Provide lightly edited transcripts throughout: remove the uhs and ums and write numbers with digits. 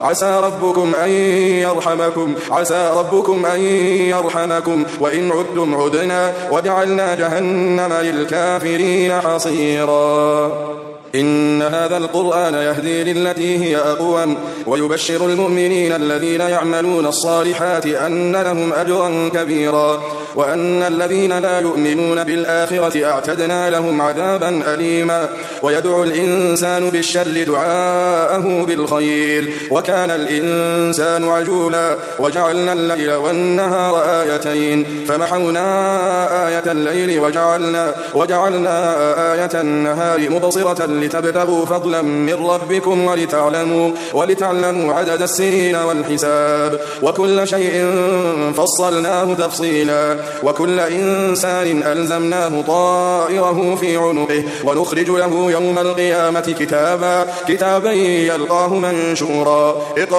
عسى ربكم أن يرحمكم وإن عدتم عدنا وجعلنا جهنم للكافرين حصيرا. إن هذا القرآن يهدي للتي هي أقوم ويبشر المؤمنين الذين يعملون الصالحات أن لهم أجرا كبيرا وأن الذين لا يؤمنون بالآخرة أعتدنا لهم عذابا أليما. ويدعو الإنسان بالشر دعاءه بالخير وكان الإنسان عجولا. وجعلنا الليل والنهار آيتين فمحونا آية الليل وجعلنا آية النهار مبصرة لتبتغوا فضلا من ربكم ولتعلموا عدد السنين والحساب وكل شيء فصلناه تفصيلا. وكل إنسان ألزمناه طائره في عنقه ونخرج له يوم القيامة كتابا يلقاه منشورا.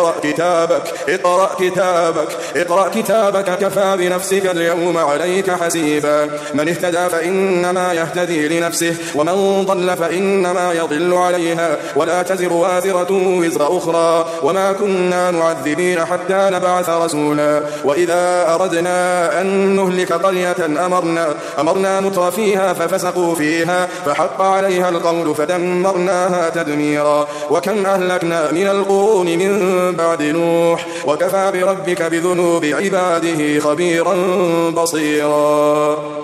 اقرأ كتابك كفى بنفسك اليوم عليك حسيبا. من اهتدى فإنما يهتدي لنفسه ومن ضل فإنما يضل عليها ولا تزر وازرة وزر أخرى وما كنا معذبين حتى نبعث رسولا. وإذا أردنا أن نهلك قرية أمرنا مترفيها ففسقوا فيها فحق عليها القول فدمرناها تدميرا. وكم أهلكنا من القرون من بعد نوح وكفى بربك بذنوب عباده خبيرا بصيرا.